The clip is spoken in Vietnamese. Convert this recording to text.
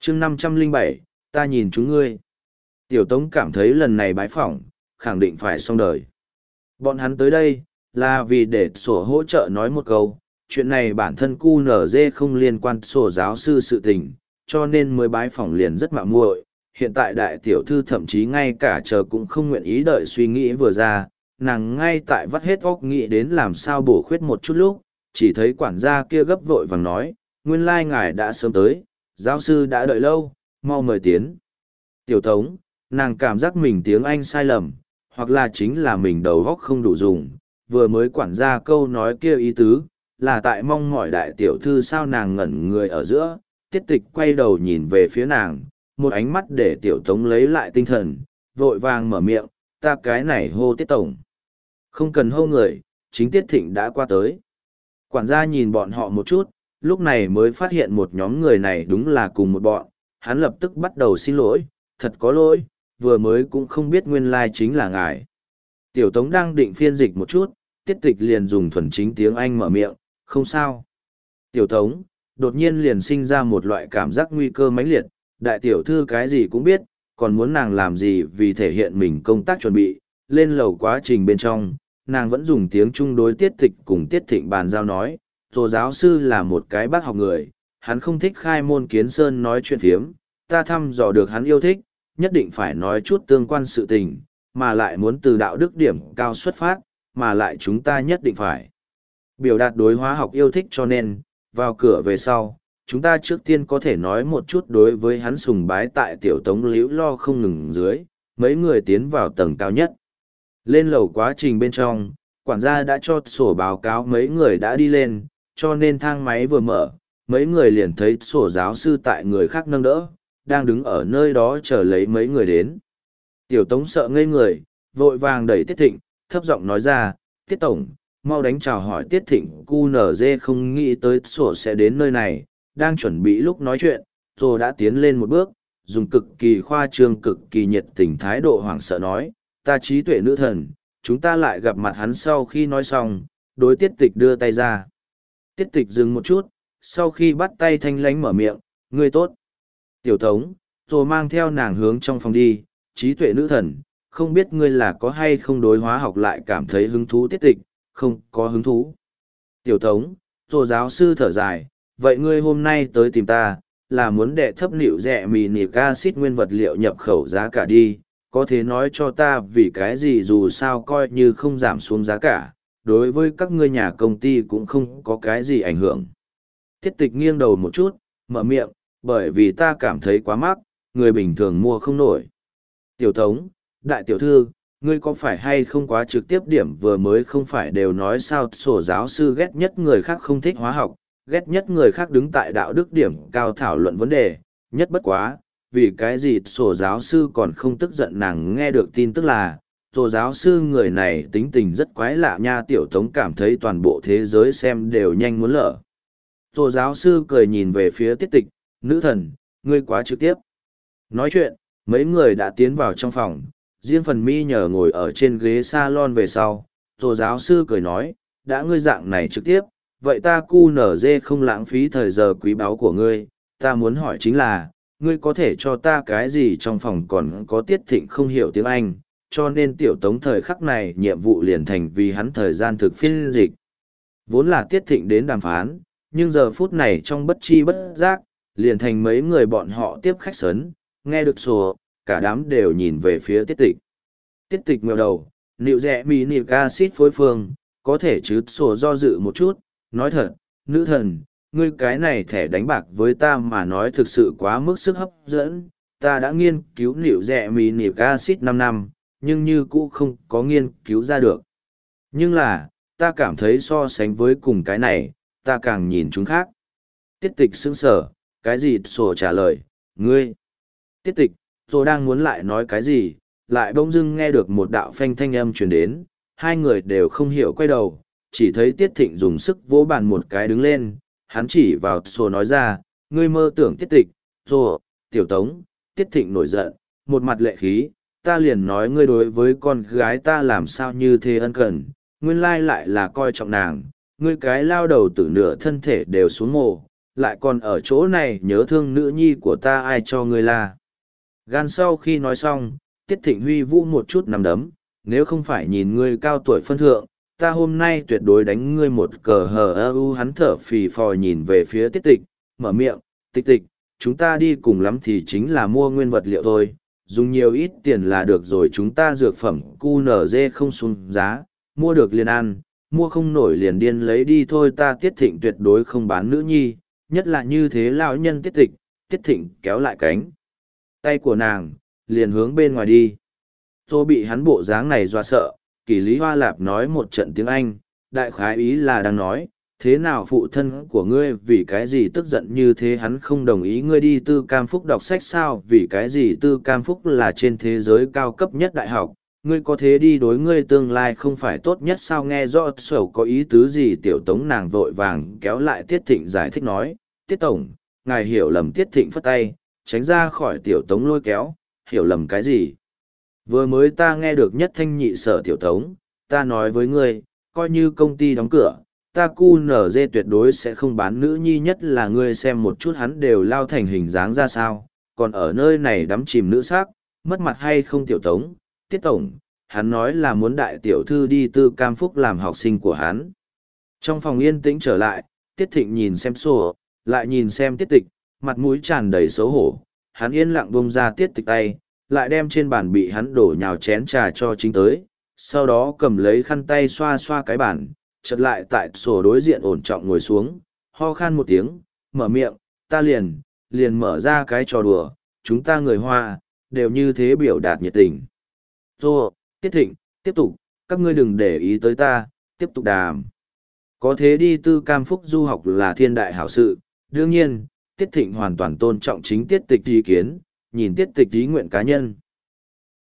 chương 507, ta nhìn chúng ngươi. Tiểu Tống cảm thấy lần này bái phỏng, khẳng định phải xong đời. Bọn hắn tới đây, là vì để sổ hỗ trợ nói một câu, chuyện này bản thân QNZ không liên quan sổ giáo sư sự tình, cho nên mới bái phỏng liền rất mạo muội. Hiện tại đại tiểu thư thậm chí ngay cả chờ cũng không nguyện ý đợi suy nghĩ vừa ra, nàng ngay tại vắt hết óc nghĩ đến làm sao bổ khuyết một chút lúc, chỉ thấy quản gia kia gấp vội vàng nói, nguyên lai ngài đã sớm tới, giáo sư đã đợi lâu, mau mời tiến. Tiểu Tống, nàng cảm giác mình tiếng Anh sai lầm, hoặc là chính là mình đầu óc không đủ dùng, vừa mới quản gia câu nói kia ý tứ, là tại mong mỏi đại tiểu thư sao nàng ngẩn người ở giữa, tiết tịch quay đầu nhìn về phía nàng, một ánh mắt để tiểu Tống lấy lại tinh thần, vội vàng mở miệng, ta cái này hô tiết tổng. Không cần hô người, chính tiết thịnh đã qua tới. Quản gia nhìn bọn họ một chút, lúc này mới phát hiện một nhóm người này đúng là cùng một bọn, hắn lập tức bắt đầu xin lỗi, thật có lỗi, vừa mới cũng không biết nguyên lai chính là ngài. Tiểu Tống đang định phiên dịch một chút, tiết tịch liền dùng thuần chính tiếng Anh mở miệng, không sao. Tiểu Tống, đột nhiên liền sinh ra một loại cảm giác nguy cơ mãnh liệt, đại tiểu thư cái gì cũng biết, còn muốn nàng làm gì vì thể hiện mình công tác chuẩn bị, lên lầu quá trình bên trong, nàng vẫn dùng tiếng Trung đối tiết tịch cùng tiết thịnh bàn giao nói, rồi giáo sư là một cái bác học người, hắn không thích khai môn kiến sơn nói chuyện phiếm, ta thăm dò được hắn yêu thích, nhất định phải nói chút tương quan sự tình, mà lại muốn từ đạo đức điểm cao xuất phát, mà lại chúng ta nhất định phải biểu đạt đối hóa học yêu thích cho nên, vào cửa về sau, chúng ta trước tiên có thể nói một chút đối với hắn sùng bái tại tiểu Tống liễu lo không ngừng dưới, mấy người tiến vào tầng cao nhất. Lên lầu quá trình bên trong, quản gia đã cho sổ báo cáo mấy người đã đi lên, cho nên thang máy vừa mở, mấy người liền thấy sổ giáo sư tại người khác nâng đỡ, đang đứng ở nơi đó chờ lấy mấy người đến. Tiểu Tống sợ ngây người, vội vàng đẩy Tiết Thịnh, thấp giọng nói ra, Tiết Tổng, mau đánh chào hỏi Tiết Thịnh, QNZ không nghĩ tới sổ sẽ đến nơi này, đang chuẩn bị lúc nói chuyện, rồi đã tiến lên một bước, dùng cực kỳ khoa trương cực kỳ nhiệt tình thái độ hoảng sợ nói, ta trí tuệ nữ thần, chúng ta lại gặp mặt hắn sau khi nói xong, đối Tiết Tịch đưa tay ra. Tiết Tịch dừng một chút, sau khi bắt tay thanh lánh mở miệng, ngươi tốt. Tiểu Tống, rồi mang theo nàng hướng trong phòng đi, trí tuệ nữ thần, không biết ngươi là có hay không đối hóa học lại cảm thấy hứng thú. Tiết Tịch, không có hứng thú. Tiểu Tống, rồi giáo sư thở dài, vậy ngươi hôm nay tới tìm ta, là muốn đệ thấp liệu rẻ mì nịp acid nguyên vật liệu nhập khẩu giá cả đi, có thể nói cho ta vì cái gì dù sao coi như không giảm xuống giá cả, đối với các ngươi nhà công ty cũng không có cái gì ảnh hưởng. Tiết Tịch nghiêng đầu một chút, mở miệng, bởi vì ta cảm thấy quá mắc, người bình thường mua không nổi. Tiểu Tống, đại tiểu thư, ngươi có phải hay không quá trực tiếp điểm vừa mới không phải đều nói sao sổ giáo sư ghét nhất người khác không thích hóa học, ghét nhất người khác đứng tại đạo đức điểm cao thảo luận vấn đề, nhất bất quá, vì cái gì sổ giáo sư còn không tức giận nàng nghe được tin tức là, sổ giáo sư người này tính tình rất quái lạ nha. Tiểu Tống cảm thấy toàn bộ thế giới xem đều nhanh muốn lở. Sổ giáo sư cười nhìn về phía Tiết Tịch, nữ thần, ngươi quá trực tiếp. Nói chuyện, mấy người đã tiến vào trong phòng, riêng phần mi nhờ ngồi ở trên ghế salon về sau, sổ giáo sư cười nói, đã ngươi dạng này trực tiếp, vậy ta QNZ không lãng phí thời giờ quý báu của ngươi, ta muốn hỏi chính là, ngươi có thể cho ta cái gì trong phòng còn có Tiết Thịnh không hiểu tiếng Anh, cho nên Tiểu Tống thời khắc này nhiệm vụ liền thành vì hắn thời gian thực phiên dịch. Vốn là Tiết Thịnh đến đàm phán, nhưng giờ phút này trong bất chi bất giác, liền thành mấy người bọn họ tiếp khách sớn, nghe được sổ, cả đám đều nhìn về phía Tiết Tịch. Tiết Tịch ngẩng đầu, nịu rẽ mì nịu acid phối phương, có thể chứ sổ do dự một chút, nói thật, nữ thần, ngươi cái này thẻ đánh bạc với ta mà nói thực sự quá mức sức hấp dẫn, ta đã nghiên cứu nịu rẽ mì nịu acid 5 năm, nhưng như cũ không có nghiên cứu ra được. Nhưng là, ta cảm thấy so sánh với cùng cái này, ta càng nhìn chúng khác. Tiết Tịch sững sờ, cái gì sổ trả lời, ngươi. Tiết Tịch, rồi đang muốn lại nói cái gì, lại bỗng dưng nghe được một đạo phanh thanh âm truyền đến, hai người đều không hiểu quay đầu, chỉ thấy Tiết Thịnh dùng sức vỗ bàn một cái đứng lên, hắn chỉ vào sổ nói ra, ngươi mơ tưởng Tiết Tịch, rồi, Tiểu Tống, Tiết Thịnh nổi giận, một mặt lệ khí, ta liền nói ngươi đối với con gái ta làm sao như thế ân cần, nguyên lai lại là coi trọng nàng, ngươi cái lao đầu tử nửa thân thể đều xuống mồ, lại còn ở chỗ này nhớ thương nữ nhi của ta, ai cho ngươi là. Gan sau khi nói xong, Tiết Thịnh huy vũ một chút nằm đấm, nếu không phải nhìn ngươi cao tuổi phân thượng, ta hôm nay tuyệt đối đánh ngươi một cờ hờ ơ u. Hắn thở phì phò nhìn về phía Tiết Tịch, mở miệng, Tịch Tịch, chúng ta đi cùng lắm thì chính là mua nguyên vật liệu thôi, dùng nhiều ít tiền là được rồi, chúng ta dược phẩm QNZ không xuống giá, mua được liền ăn, mua không nổi liền điên lấy đi thôi. Ta Tiết Thịnh tuyệt đối không bán nữ nhi, nhất là như thế lão nhân Tiết Tịch. Tiết Thịnh kéo lại cánh tay của nàng, liền hướng bên ngoài đi. Tôi bị hắn bộ dáng này dọa sợ, Kỷ Lý Hoa Lạp nói một trận tiếng Anh, đại khái ý là đang nói, thế nào phụ thân của ngươi vì cái gì tức giận như thế, hắn không đồng ý ngươi đi Tư Cam Phúc đọc sách sao, vì cái gì Tư Cam Phúc là trên thế giới cao cấp nhất đại học, ngươi có thế đi đối ngươi tương lai không phải tốt nhất sao. Nghe rõ sầu có ý tứ gì, Tiểu Tống nàng vội vàng kéo lại Tiết Thịnh giải thích nói, Tiết Tổng, ngài hiểu lầm. Tiết Thịnh phất tay, tránh ra khỏi Tiểu Tống lôi kéo, hiểu lầm cái gì? Vừa mới ta nghe được nhất thanh nhị sở Tiểu Tống, ta nói với ngươi, coi như công ty đóng cửa, ta QNZ tuyệt đối sẽ không bán nữ nhi, nhất là ngươi xem một chút hắn đều lao thành hình dáng ra sao, còn ở nơi này đắm chìm nữ sắc, mất mặt hay không. Tiểu Tống, Tiết Tổng, hắn nói là muốn đại tiểu thư đi Tư Cam Phúc làm học sinh của hắn. Trong phòng yên tĩnh trở lại, Tiết Thịnh nhìn xem sổ, lại nhìn xem Tiết Tịch, mặt mũi tràn đầy xấu hổ, hắn yên lặng bông ra Tiết Tịch tay, lại đem trên bàn bị hắn đổ nhào chén trà cho chính tới, sau đó cầm lấy khăn tay xoa xoa cái bàn, chợt lại tại sổ đối diện ổn trọng ngồi xuống, ho khan một tiếng, mở miệng, ta liền mở ra cái trò đùa, chúng ta người Hoa, đều như thế biểu đạt nhiệt tình. Rồi, Tiết Thịnh, tiếp tục, các ngươi đừng để ý tới ta, tiếp tục đàm. Có thế đi Tư Cam Phúc du học là thiên đại hảo sự, đương nhiên, Tiết Thịnh hoàn toàn tôn trọng chính Tiết Tịch ý kiến, nhìn Tiết Tịch ý nguyện cá nhân.